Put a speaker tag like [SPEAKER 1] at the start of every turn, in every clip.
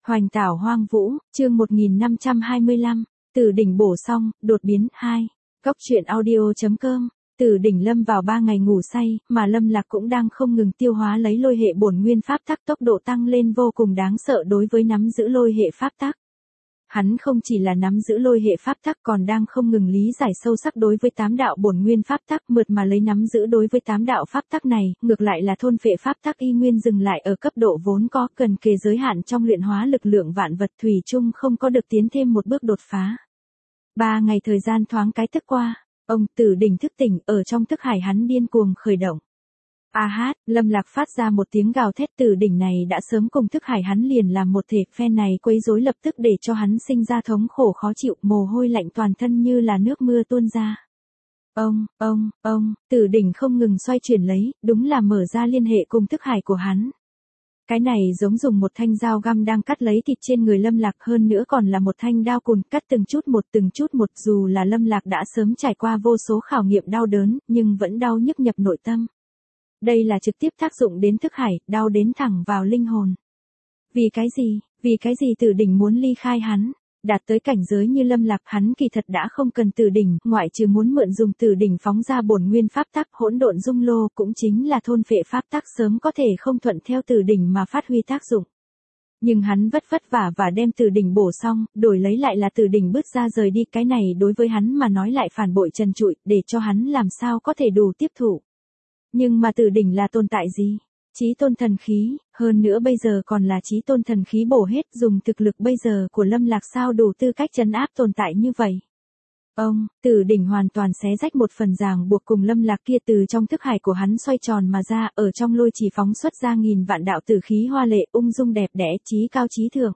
[SPEAKER 1] Hoành tảo hoang vũ, chương 1525, Từ đỉnh bổ xong, đột biến 2. Góc truyện audio.com. Từ đỉnh lâm vào 3 ngày ngủ say, mà Lâm Lạc cũng đang không ngừng tiêu hóa lấy lôi hệ bổn nguyên pháp tắc, tốc độ tăng lên vô cùng đáng sợ đối với nắm giữ lôi hệ pháp tắc. Hắn không chỉ là nắm giữ lôi hệ pháp tắc còn đang không ngừng lý giải sâu sắc đối với 8 đạo bổn nguyên pháp tắc, mượt mà lấy nắm giữ đối với 8 đạo pháp tắc này, ngược lại là thôn phệ pháp tắc y nguyên dừng lại ở cấp độ vốn có, cần kề giới hạn trong luyện hóa lực lượng vạn vật, thủy chung không có được tiến thêm một bước đột phá. 3 ngày thời gian thoáng cái thức qua, ông Tử đỉnh thức tỉnh, ở trong thức hải hắn điên cuồng khởi động. A hát, Lâm Lạc phát ra một tiếng gào thét. Tử đỉnh này đã sớm cùng thức hải hắn liền làm một thể, phen này quấy rối lập tức để cho hắn sinh ra thống khổ khó chịu, mồ hôi lạnh toàn thân như là nước mưa tuôn ra. Tử đỉnh không ngừng xoay chuyển lấy, đúng là mở ra liên hệ cùng thức hải của hắn. Cái này giống dùng một thanh dao găm đang cắt lấy thịt trên người Lâm Lạc, hơn nữa còn là một thanh đao cùn, cắt từng chút một, dù là Lâm Lạc đã sớm trải qua vô số khảo nghiệm đau đớn, nhưng vẫn đau nhức nhập nội tâm. Đây là trực tiếp tác dụng đến thức hải, đau đến thẳng vào linh hồn. Vì cái gì Tử đỉnh muốn ly khai hắn? Đạt tới cảnh giới như Lâm Lạc, hắn kỳ thật đã không cần Tử đỉnh, ngoại trừ muốn mượn dùng Tử đỉnh phóng ra bổn nguyên pháp tắc hỗn độn dung lô, cũng chính là thôn phệ pháp tắc, sớm có thể không thuận theo Tử đỉnh mà phát huy tác dụng. Nhưng hắn vất vả và đem Tử đỉnh bổ xong, đổi lấy lại là Tử đỉnh bước ra rời đi, cái này đối với hắn mà nói lại phản bội trần trụi, để cho hắn làm sao có thể đủ tiếp thụ. Nhưng mà Tử đỉnh là tồn tại gì? Chí tôn thần khí, hơn nữa bây giờ còn là chí tôn thần khí bổ hết, dùng thực lực bây giờ của Lâm Lạc sao đủ tư cách trấn áp tồn tại như vậy. Tử đỉnh hoàn toàn xé rách một phần ràng buộc cùng Lâm Lạc kia, từ trong thức hải của hắn xoay tròn mà ra, ở trong lôi chỉ phóng xuất ra nghìn vạn đạo tử khí hoa lệ, ung dung đẹp đẽ, chí cao chí thượng.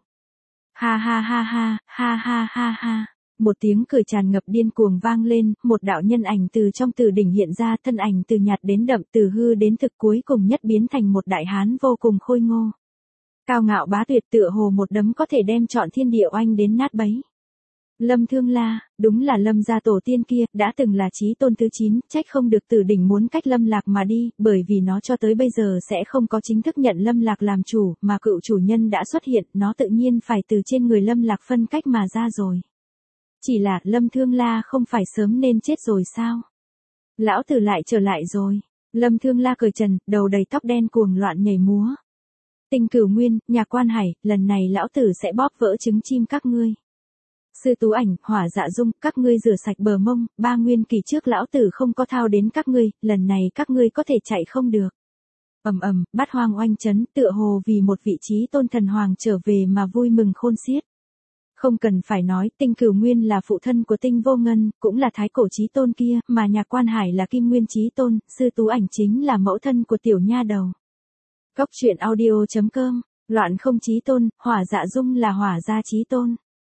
[SPEAKER 1] Ha. Một tiếng cười tràn ngập điên cuồng vang lên, một đạo nhân ảnh từ trong Tử đỉnh hiện ra, thân ảnh từ nhạt đến đậm, từ hư đến thực, cuối cùng nhất biến thành một đại hán vô cùng khôi ngô. Cao ngạo bá tuyệt, tựa hồ một đấm có thể đem trọn thiên địa oanh đến nát bấy. Lâm Thương La, đúng là Lâm gia tổ tiên kia, đã từng là chí tôn thứ 9, trách không được Tử đỉnh muốn cách Lâm Lạc mà đi, bởi vì nó cho tới bây giờ sẽ không có chính thức nhận Lâm Lạc làm chủ, mà cựu chủ nhân đã xuất hiện, nó tự nhiên phải từ trên người Lâm Lạc phân cách mà ra rồi. Chỉ là Lâm Thương La không phải sớm nên chết rồi sao? Lão tử lại trở lại rồi. Lâm Thương La cởi trần, đầu đầy tóc đen cuồng loạn nhảy múa. Tinh Cửu Nguyên, Nhà Quan Hải, lần này lão tử sẽ bóp vỡ trứng chim các ngươi. Sư Tú Ảnh, Hỏa Dạ Dung, các ngươi rửa sạch bờ mông, 3 nguyên kỳ trước lão tử không có thao đến các ngươi, lần này các ngươi có thể chạy không được. Bát hoang oanh chấn, tựa hồ vì một vị trí tôn thần hoàng trở về mà vui mừng khôn xiết. Không cần phải nói, Tinh Cửu Nguyên là phụ thân của Tinh Vô Ngân, cũng là thái cổ chí tôn kia, mà Nhà Quan Hải là Kim Nguyên chí tôn, Sư Tú Ảnh chính là mẫu thân của tiểu nha đầu. Góc truyện audio.com, Loạn Không chí tôn, Hỏa Dạ Dung là Hỏa gia chí tôn.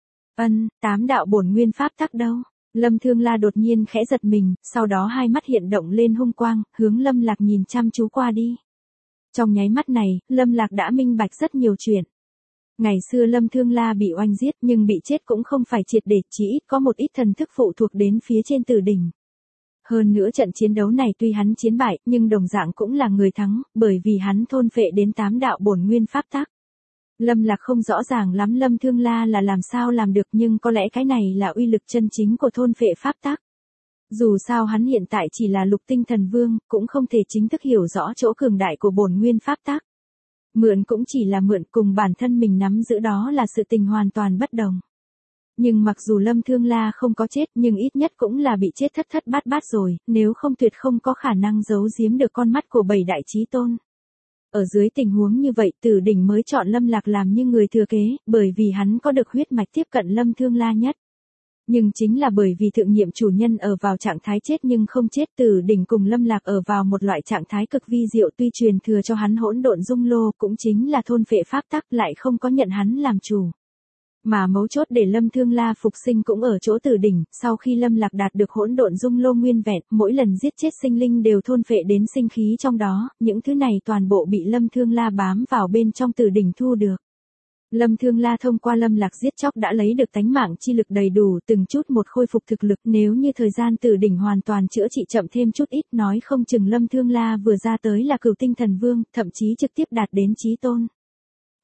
[SPEAKER 1] 8 đạo bổn nguyên pháp tắc đâu? Lâm Thương La đột nhiên khẽ giật mình, sau đó hai mắt hiện động lên hung quang, hướng Lâm Lạc nhìn chăm chú qua đi. Trong nháy mắt này, Lâm Lạc đã minh bạch rất nhiều chuyện. Ngày xưa Lâm Thương La bị oanh giết, nhưng bị chết cũng không phải triệt để, chỉ ít có một ít thần thức phụ thuộc đến phía trên Tử đỉnh. Hơn nữa trận chiến đấu này tuy hắn chiến bại, nhưng đồng dạng cũng là người thắng, bởi vì hắn thôn phệ đến 8 đạo bổn nguyên pháp tắc. Lâm Lạc không rõ ràng lắm Lâm Thương La là làm sao làm được, nhưng có lẽ cái này là uy lực chân chính của thôn phệ pháp tắc. Dù sao hắn hiện tại chỉ là lục tinh thần vương, cũng không thể chính thức hiểu rõ chỗ cường đại của bổn nguyên pháp tắc. Mượn cũng chỉ là mượn, cùng bản thân mình nắm giữ đó là sự tình hoàn toàn bất đồng. Nhưng mặc dù Lâm Thương La không có chết, nhưng ít nhất cũng là bị chết thất bát rồi, nếu không tuyệt không có khả năng giấu giếm được con mắt của 7 đại chí tôn. Ở dưới tình huống như vậy, Tử đỉnh mới chọn Lâm Lạc làm như người thừa kế, bởi vì hắn có được huyết mạch tiếp cận Lâm Thương La nhất. Nhưng chính là bởi vì thượng nhiệm chủ nhân ở vào trạng thái chết nhưng không chết, Tử đỉnh cùng Lâm Lạc ở vào một loại trạng thái cực vi diệu, tuy truyền thừa cho hắn hỗn độn dung lô, cũng chính là thôn phệ pháp tắc, lại không có nhận hắn làm chủ. Mà mấu chốt để Lâm Thương La phục sinh cũng ở chỗ Tử đỉnh, sau khi Lâm Lạc đạt được hỗn độn dung lô nguyên vẹn, mỗi lần giết chết sinh linh đều thôn phệ đến sinh khí trong đó, những thứ này toàn bộ bị Lâm Thương La bám vào bên trong Tử đỉnh thu được. Lâm Thương La thông qua Lâm Lạc giết chóc đã lấy được tánh mạng chi lực đầy đủ, từng chút một khôi phục thực lực, nếu như thời gian Tử đỉnh hoàn toàn chữa trị chậm thêm chút ít, nói không chừng Lâm Thương La vừa ra tới là Cửu Tinh Thần Vương, thậm chí trực tiếp đạt đến chí tôn.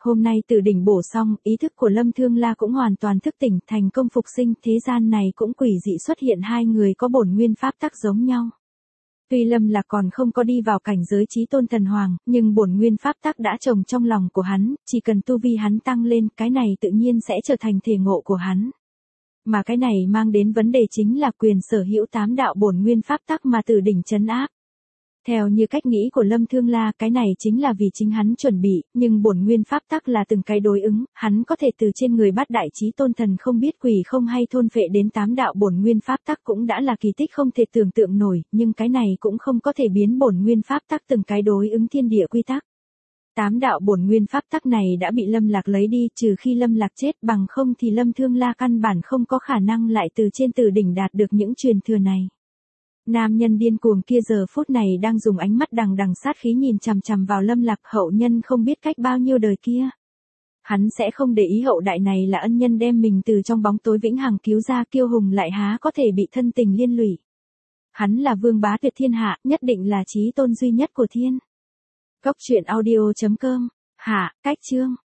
[SPEAKER 1] Hôm nay từ đỉnh bổ xong, ý thức của Lâm Thương La cũng hoàn toàn thức tỉnh, thành công phục sinh, thế gian này cũng quỷ dị xuất hiện hai người có bổn nguyên pháp tắc giống nhau. Tuy Lâm Lạc còn không có đi vào cảnh giới chí tôn thần hoàng, nhưng bổn nguyên pháp tắc đã trồng trong lòng của hắn, chỉ cần tu vi hắn tăng lên, cái này tự nhiên sẽ trở thành thể ngộ của hắn. Mà cái này mang đến vấn đề chính là quyền sở hữu 8 đạo bổn nguyên pháp tắc mà từ đỉnh trấn áp. Theo như cách nghĩ của Lâm Thương La, cái này chính là vì chính hắn chuẩn bị, nhưng bổn nguyên pháp tắc là từng cái đối ứng, hắn có thể từ trên người bát đại chí tôn thần không biết quỷ không hay thôn phệ đến 8 đạo bổn nguyên pháp tắc cũng đã là kỳ tích không thể tưởng tượng nổi, nhưng cái này cũng không có thể biến bổn nguyên pháp tắc từng cái đối ứng thiên địa quy tắc. 8 đạo bổn nguyên pháp tắc này đã bị Lâm Lạc lấy đi, trừ khi Lâm Lạc chết, bằng không thì Lâm Thương La căn bản không có khả năng lại từ trên từ đỉnh đạt được những truyền thừa này. Nam nhân điên cuồng kia giờ phút này đang dùng ánh mắt đằng đằng sát khí nhìn chằm chằm vào Lâm Lạc, hậu nhân không biết cách bao nhiêu đời kia. Hắn sẽ không để ý hậu đại này là ân nhân đem mình từ trong bóng tối vĩnh hằng cứu ra, kiêu hùng lại há có thể bị thân tình liên lụy. Hắn là vương bá tuyệt thiên hạ, nhất định là chí tôn duy nhất của thiên. Cốc truyện audio.com. Hạ, cách chương.